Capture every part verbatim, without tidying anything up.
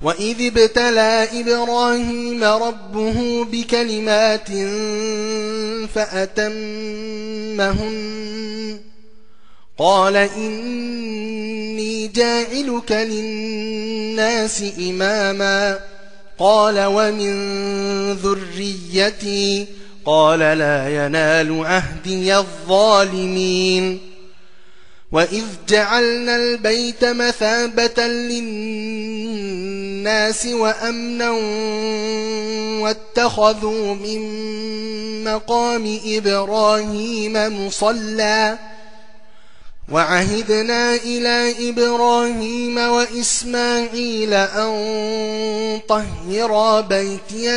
وإذ ابتلى إبراهيم ربه بكلمات فأتمهن قال إني جاعلك للناس إماما قال ومن ذريتي قال لا ينال عهدي الظالمين وإذ جعلنا البيت مثابة للناس وأمنا واتخذوا من مقام إبراهيم مصلى وعهدنا إلى إبراهيم وإسماعيل أن طهرا بيتي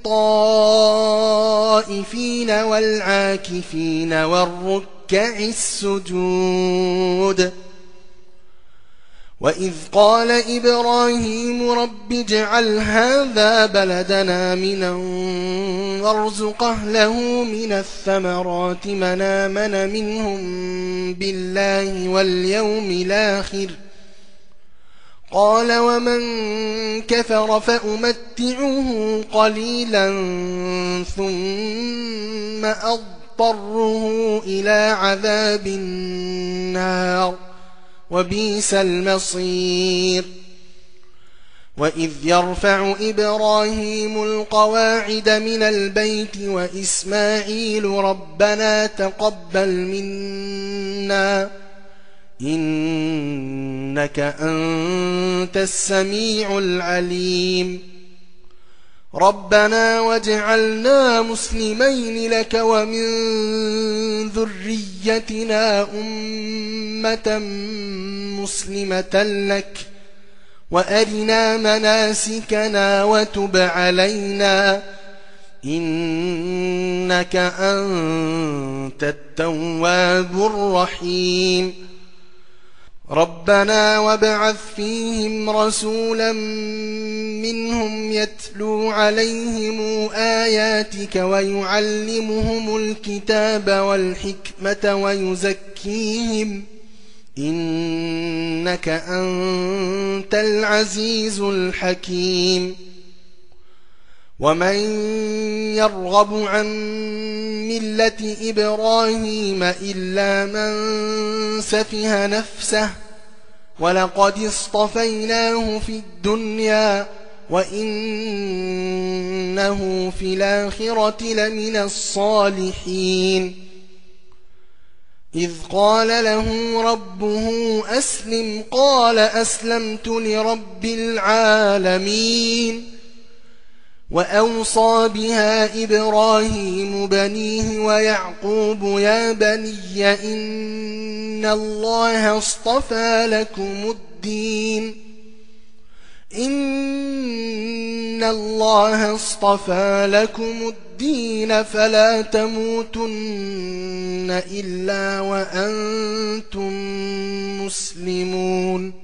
للطائفين والعاكفين والركع السجود وإذ قال إبراهيم رب اجعل هذا بلدنا آمنا وارزق أهله من الثمرات من آمن منهم بالله واليوم الآخر قال ومن كفر فأمتعه قليلا ثم أضطره إلى عذاب النار وبئس المصير وإذ يرفع إبراهيم القواعد من البيت وإسماعيل ربنا تقبل منا إنك أنت السميع العليم ربنا واجعلنا مسلمين لك ومن ذريتنا أمة مسلمة لك وأرنا مناسكنا وتب علينا إنك أنت التواب الرحيم ربنا وابعث فيهم رسولا منهم يتلو عليهم آياتك ويعلمهم الكتاب والحكمة ويزكيهم إنك أنت العزيز الحكيم ومن يرغب عن ملة إبراهيم إلا من سفه نفسه ولقد اصطفيناه في الدنيا وإنه في الآخرة لمن الصالحين إذ قال له ربه أسلم قال أسلمت لرب العالمين وأوصى بها إبراهيم بنيه ويعقوب يا بني إن الله اصطفى لكم الدين إن الله اصطفى لكم الدين فلا تموتن إلا وأنتم مسلمون